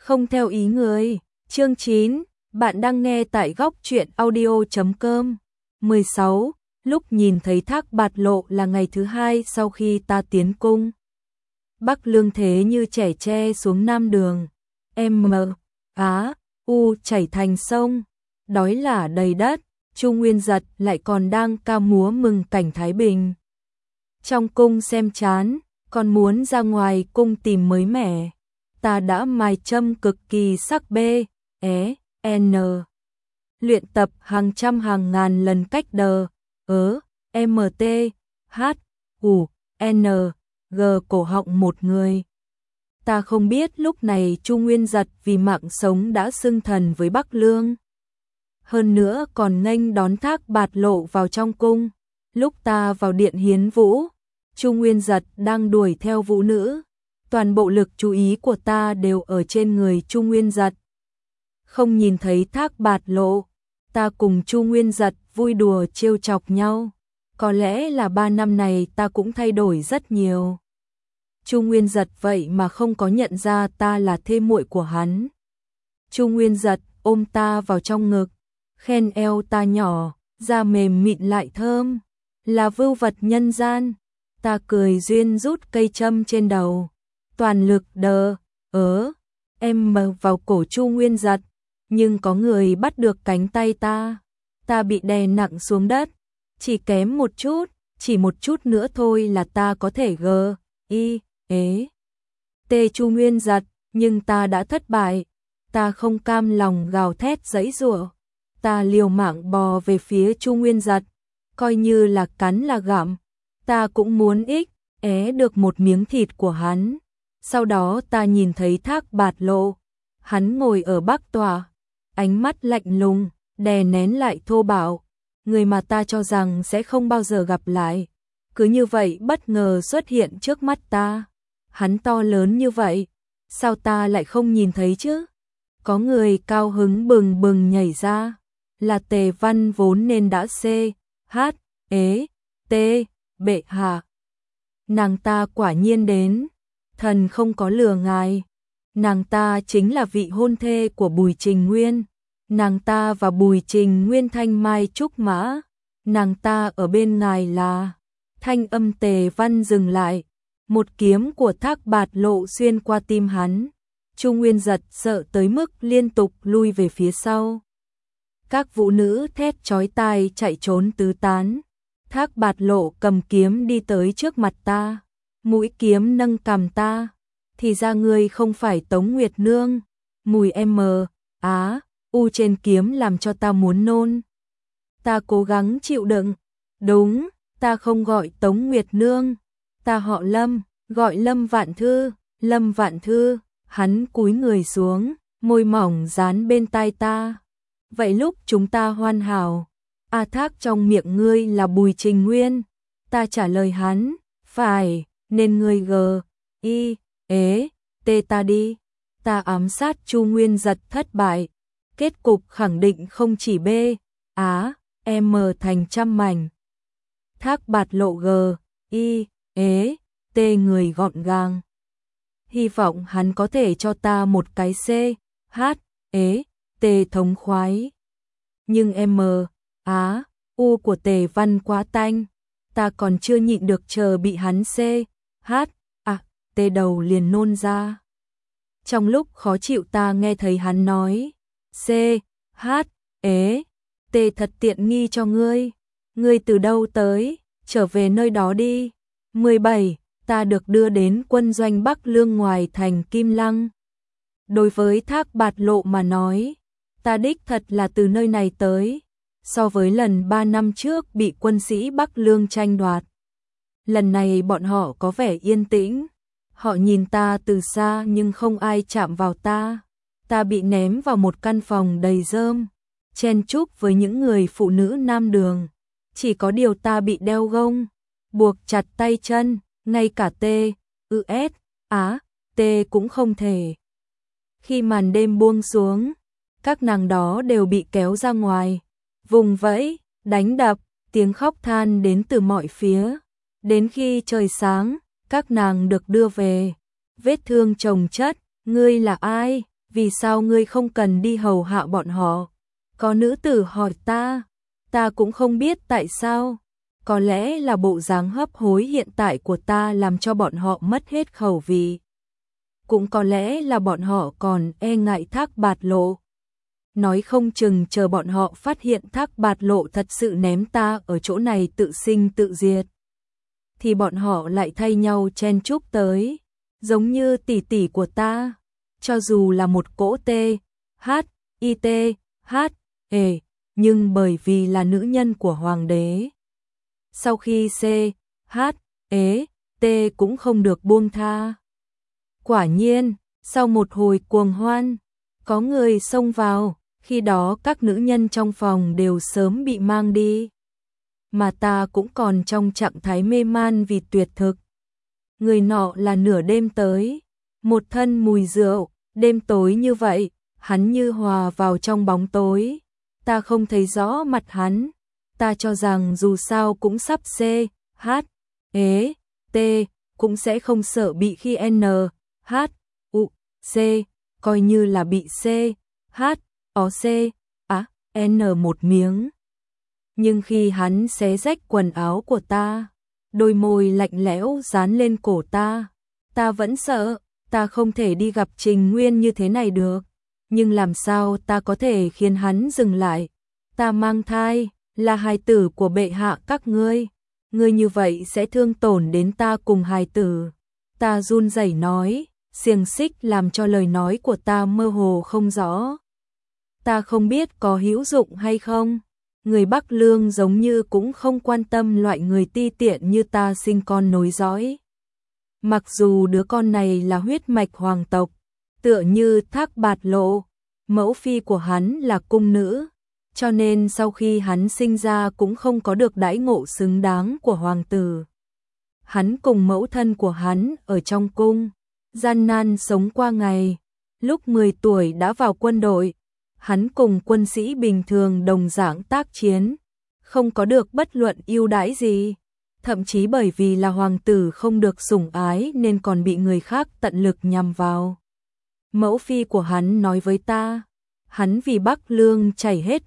Không theo ý người. Chương 9, bạn đang nghe tại góc truyện audio.com. 16. Lúc nhìn thấy Thác Bạt Lộ là ngày thứ hai sau khi ta tiến cung. Bắc Lương thế như trẻ tre xuống Nam Đường. U chảy thành sông, đói lả đầy đất. Chu Nguyên Giật lại còn đang ca múa mừng cảnh Thái Bình. Trong cung xem chán, còn muốn ra ngoài cung tìm mới mẻ. Ta đã mài châm cực kỳ sắc luyện tập hàng trăm hàng ngàn lần cách cổ họng một người. Ta không biết lúc này Chu Nguyên Giật vì mạng sống đã xưng thần với Bắc Lương. Hơn nữa còn nghênh đón Thác Bạt Lộ vào trong cung. Lúc ta vào điện hiến vũ, Chu Nguyên Giật đang đuổi theo vũ nữ. Toàn bộ lực chú ý của ta đều ở trên người Chu Nguyên Giật. Không nhìn thấy Thác Bạt Lộ, ta cùng Chu Nguyên Giật vui đùa trêu chọc nhau. Có lẽ là 3 năm này ta cũng thay đổi rất nhiều. Chu Nguyên Giật vậy mà không có nhận ra ta là thê muội của hắn. Chu Nguyên Giật ôm ta vào trong ngực, khen eo ta nhỏ, da mềm mịn lại thơm, là vưu vật nhân gian. Ta cười duyên rút cây châm trên đầu, toàn lực vào cổ Chu Nguyên Giật, nhưng có người bắt được cánh tay ta bị đè nặng xuống đất, chỉ kém một chút, chỉ một chút nữa thôi là ta có thể Chu Nguyên Giật, nhưng ta đã thất bại. Ta không cam lòng gào thét giãy giụa, ta liều mạng bò về phía Chu Nguyên Giật, coi như là cắn là gặm, ta cũng muốn được một miếng thịt của hắn. Sau đó ta nhìn thấy Thác Bạt Lộ, hắn ngồi ở bắc tòa, ánh mắt lạnh lùng, đè nén lại thô bạo, người mà ta cho rằng sẽ không bao giờ gặp lại, cứ như vậy bất ngờ xuất hiện trước mắt ta. Hắn to lớn như vậy, sao ta lại không nhìn thấy chứ? Có người cao hứng bừng bừng nhảy ra, là Tề Văn vốn nên đã bệ hạ. Nàng ta quả nhiên đến, thần không có lừa ngài. Nàng ta chính là vị hôn thê của Bùi Trình Nguyên. Nàng ta và Bùi Trình Nguyên thanh mai trúc mã. Nàng ta ở bên ngài là... Thanh âm Tề Văn dừng lại. Một kiếm của Thác Bạt Lộ xuyên qua tim hắn. Chu Nguyên Giật sợ tới mức liên tục lui về phía sau. Các vũ nữ thét chói tai chạy trốn tứ tán. Thác Bạt Lộ cầm kiếm đi tới trước mặt ta, mũi kiếm nâng cằm ta. Thì ra ngươi không phải Tống Nguyệt Nương. Mùi trên kiếm làm cho ta muốn nôn. Ta cố gắng chịu đựng. Đúng, ta không gọi Tống Nguyệt Nương, ta họ Lâm, gọi Lâm Vạn Thư. Lâm Vạn Thư. Hắn cúi người xuống, môi mỏng dán bên tai ta. Vậy lúc chúng ta hoàn hảo, Thác trong miệng ngươi là Bùi Trình Nguyên. Ta trả lời hắn, phải, nên ngươi ta đi. Ta ám sát Chu Nguyên Giật thất bại. Kết cục khẳng định không chỉ thành trăm mảnh. Thác Bạt Lộ người gọn gàng. Hy vọng hắn có thể cho ta một cái thống khoái. Nhưng của Tề Văn quá tanh, ta còn chưa nhịn được chờ bị hắn đầu liền nôn ra. Trong lúc khó chịu ta nghe thấy hắn nói thật tiện nghi cho ngươi. Ngươi từ đâu tới, trở về nơi đó đi. 17. Ta được đưa đến quân doanh Bắc Lương ngoài thành Kim Lăng. Đối với Thác Bạt Lộ mà nói, ta đích thật là từ nơi này tới. So với lần 3 năm trước bị quân sĩ Bắc Lương tranh đoạt, lần này bọn họ có vẻ yên tĩnh. Họ nhìn ta từ xa nhưng không ai chạm vào ta. Ta bị ném vào một căn phòng đầy rơm, chen chúc với những người phụ nữ Nam Đường. Chỉ có điều ta bị đeo gông, buộc chặt tay chân, ngay cả cũng không thể. Khi màn đêm buông xuống, các nàng đó đều bị kéo ra ngoài, vùng vẫy, đánh đập, tiếng khóc than đến từ mọi phía. Đến khi trời sáng, các nàng được đưa về, vết thương chồng chất. Ngươi là ai? vì sao ngươi không cần đi hầu hạ bọn họ? Có nữ tử hỏi ta cũng không biết tại sao. Có lẽ là bộ dáng hấp hối hiện tại của ta làm cho bọn họ mất hết khẩu vị. Cũng có lẽ là bọn họ còn e ngại Thác Bạt Lộ. Nói không chừng chờ bọn họ phát hiện Thác Bạt Lộ thật sự ném ta ở chỗ này tự sinh tự diệt, thì bọn họ lại thay nhau chen chúc tới, giống như tỷ tỷ của ta, cho dù là một cỗ THITHE, nhưng bởi vì là nữ nhân của hoàng đế. Sau khi CHET cũng không được buông tha. Quả nhiên, sau một hồi cuồng hoan, có người xông vào, khi đó các nữ nhân trong phòng đều sớm bị mang đi. Mà ta cũng còn trong trạng thái mê man vì tuyệt thực. Người nọ là nửa đêm tới, một thân mùi rượu, đêm tối như vậy, hắn như hòa vào trong bóng tối. Ta không thấy rõ mặt hắn, ta cho rằng dù sao cũng sắp CHET, cũng sẽ không sợ bị khi NHUC, coi như là bị CHOC, một miếng. Nhưng khi hắn xé rách quần áo của ta, đôi môi lạnh lẽo dán lên cổ ta vẫn sợ, ta không thể đi gặp Trình Nguyên như thế này được. Nhưng làm sao ta có thể khiến hắn dừng lại? Ta mang thai, là hài tử của bệ hạ các ngươi. Ngươi như vậy sẽ thương tổn đến ta cùng hài tử. Ta run rẩy nói, xiềng xích làm cho lời nói của ta mơ hồ không rõ. Ta không biết có hữu dụng hay không. Người Bắc Lương giống như cũng không quan tâm loại người ti tiện như ta sinh con nối dõi. Mặc dù đứa con này là huyết mạch hoàng tộc, tựa như Thác Bạt Lộ, mẫu phi của hắn là cung nữ, cho nên sau khi hắn sinh ra cũng không có được đãi ngộ xứng đáng của hoàng tử. Hắn cùng mẫu thân của hắn ở trong cung, gian nan sống qua ngày. Lúc 10 tuổi đã vào quân đội, hắn cùng quân sĩ bình thường đồng dạng tác chiến, không có được bất luận ưu đãi gì. Thậm chí bởi vì là hoàng tử không được sủng ái nên còn bị người khác tận lực nhằm vào. Mẫu phi của hắn nói với ta, hắn vì Bắc Lương chảy hết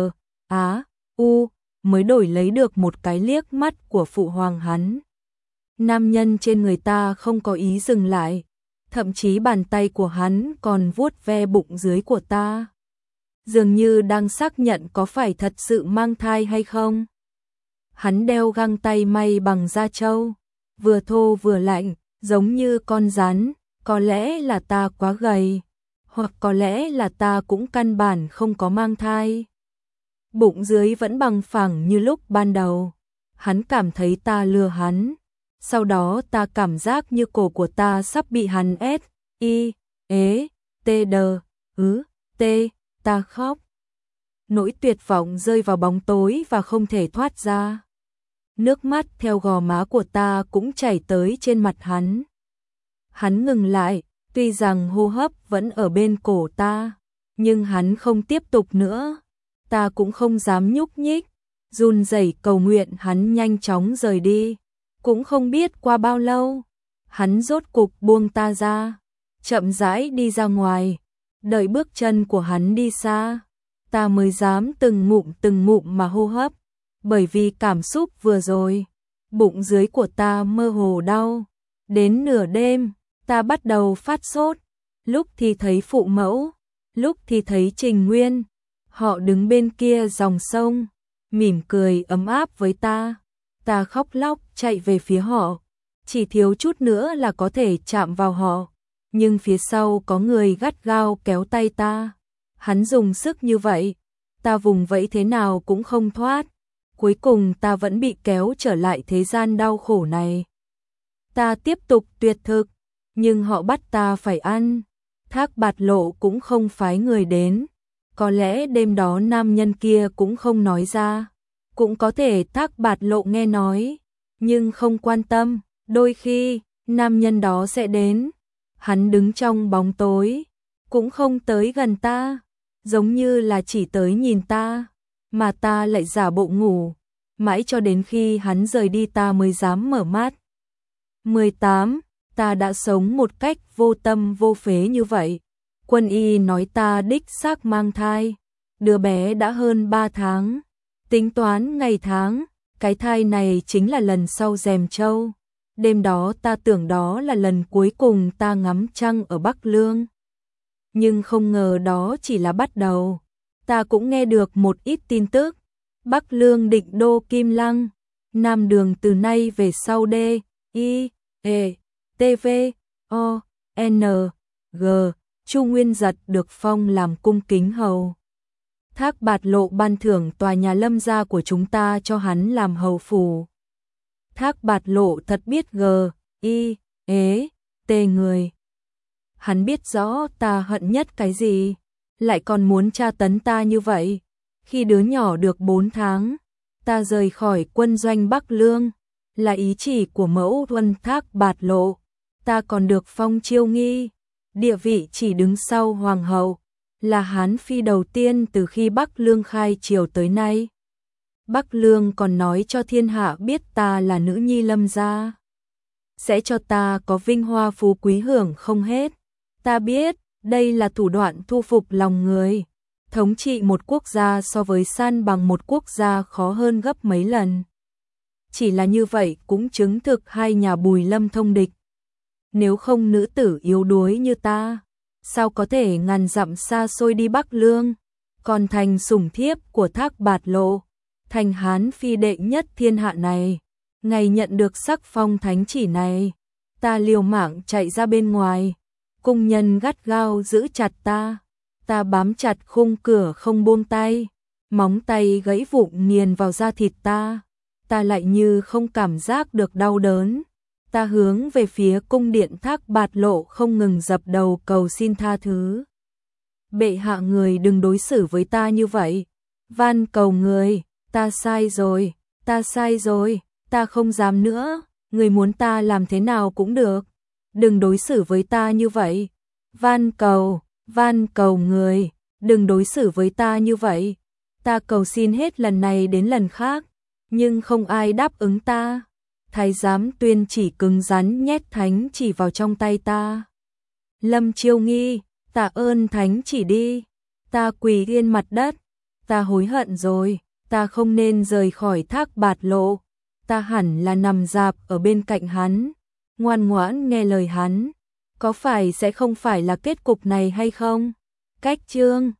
mới đổi lấy được một cái liếc mắt của phụ hoàng hắn. Nam nhân trên người ta không có ý dừng lại, thậm chí bàn tay của hắn còn vuốt ve bụng dưới của ta, dường như đang xác nhận có phải thật sự mang thai hay không. Hắn đeo găng tay may bằng da trâu, vừa thô vừa lạnh, giống như con rắn. Có lẽ là ta quá gầy, hoặc có lẽ là ta cũng căn bản không có mang thai. Bụng dưới vẫn bằng phẳng như lúc ban đầu. Hắn cảm thấy ta lừa hắn. Sau đó ta cảm giác như cổ của ta sắp bị hắn ta khóc. Nỗi tuyệt vọng rơi vào bóng tối và không thể thoát ra. Nước mắt theo gò má của ta cũng chảy tới trên mặt hắn. Hắn ngừng lại, tuy rằng hô hấp vẫn ở bên cổ ta, nhưng hắn không tiếp tục nữa. Ta cũng không dám nhúc nhích, run rẩy cầu nguyện hắn nhanh chóng rời đi. Cũng không biết qua bao lâu, hắn rốt cục buông ta ra, chậm rãi đi ra ngoài. Đợi bước chân của hắn đi xa, ta mới dám từng ngụm mà hô hấp, bởi vì cảm xúc vừa rồi, bụng dưới của ta mơ hồ đau. Đến nửa đêm, ta bắt đầu phát sốt, lúc thì thấy phụ mẫu, lúc thì thấy Trình Nguyên. Họ đứng bên kia dòng sông, mỉm cười ấm áp với ta. Ta khóc lóc chạy về phía họ, chỉ thiếu chút nữa là có thể chạm vào họ. Nhưng phía sau có người gắt gao kéo tay ta. Hắn dùng sức như vậy, ta vùng vẫy thế nào cũng không thoát. Cuối cùng ta vẫn bị kéo trở lại thế gian đau khổ này. Ta tiếp tục tuyệt thực, nhưng họ bắt ta phải ăn. Thác Bạt Lộ cũng không phái người đến. Có lẽ đêm đó nam nhân kia cũng không nói ra. Cũng có thể Thác Bạt Lộ nghe nói, nhưng không quan tâm. Đôi khi, nam nhân đó sẽ đến. Hắn đứng trong bóng tối, cũng không tới gần ta, giống như là chỉ tới nhìn ta, mà ta lại giả bộ ngủ. Mãi cho đến khi hắn rời đi ta mới dám mở mắt. 18. Ta đã sống một cách vô tâm vô phế như vậy, Quân y nói ta đích xác mang thai, đứa bé đã hơn 3 tháng, tính toán ngày tháng, cái thai này chính là lần sau rèm trâu. Đêm đó ta tưởng đó là lần cuối cùng ta ngắm trăng ở Bắc Lương. Nhưng không ngờ đó chỉ là bắt đầu. Ta cũng nghe được một ít tin tức. Bắc Lương định đô Kim Lăng, Nam Đường từ nay về sau D, I, E, T, V, O, N, G, Chu Nguyên Giật được phong làm cung kính hầu. Thác Bạt Lộ ban thưởng tòa nhà Lâm gia của chúng ta cho hắn làm hầu phủ. Thác Bạt Lộ thật biết G, I, E, T người. Hắn biết rõ ta hận nhất cái gì, lại còn muốn tra tấn ta như vậy. Khi đứa nhỏ được 4 tháng, ta rời khỏi quân doanh Bắc Lương, là ý chỉ của mẫu thân Thác Bạt Lộ. Ta còn được phong chiêu nghi, địa vị chỉ đứng sau hoàng hậu, là Hán phi đầu tiên từ khi Bắc Lương khai triều tới nay. Bắc Lương còn nói cho thiên hạ biết ta là nữ nhi Lâm gia, sẽ cho ta có vinh hoa phú quý hưởng không hết. Ta biết, đây là thủ đoạn thu phục lòng người. Thống trị một quốc gia so với san bằng một quốc gia khó hơn gấp mấy lần. Chỉ là như vậy cũng chứng thực hai nhà Bùi Lâm thông địch. Nếu không nữ tử yếu đuối như ta, sao có thể ngàn dặm xa xôi đi Bắc Lương, còn thành sủng thiếp của Thác Bạt Lộ, thành Hán phi đệ nhất thiên hạ này. Ngày nhận được sắc phong thánh chỉ này, ta liều mạng chạy ra bên ngoài, cung nhân gắt gao giữ chặt ta. Ta bám chặt khung cửa không buông tay, móng tay gãy vụn nghiền vào da thịt ta. Ta lại như không cảm giác được đau đớn. Ta hướng về phía cung điện Thác Bạt Lộ không ngừng dập đầu cầu xin tha thứ. Bệ hạ người đừng đối xử với ta như vậy. Van cầu người, ta sai rồi, ta sai rồi, ta không dám nữa. Người muốn ta làm thế nào cũng được. Đừng đối xử với ta như vậy. Van cầu người, đừng đối xử với ta như vậy. Ta cầu xin hết lần này đến lần khác, nhưng không ai đáp ứng ta. Thái giám Tuyên chỉ cứng rắn nhét thánh chỉ vào trong tay ta. Lâm Chiêu Nghi, tạ ơn thánh chỉ đi. Ta quỳ yên mặt đất. Ta hối hận rồi, ta không nên rời khỏi Thác Bạt Lộ. Ta hẳn là nằm rạp ở bên cạnh hắn, ngoan ngoãn nghe lời hắn. Có phải sẽ không phải là kết cục này hay không? Cách chương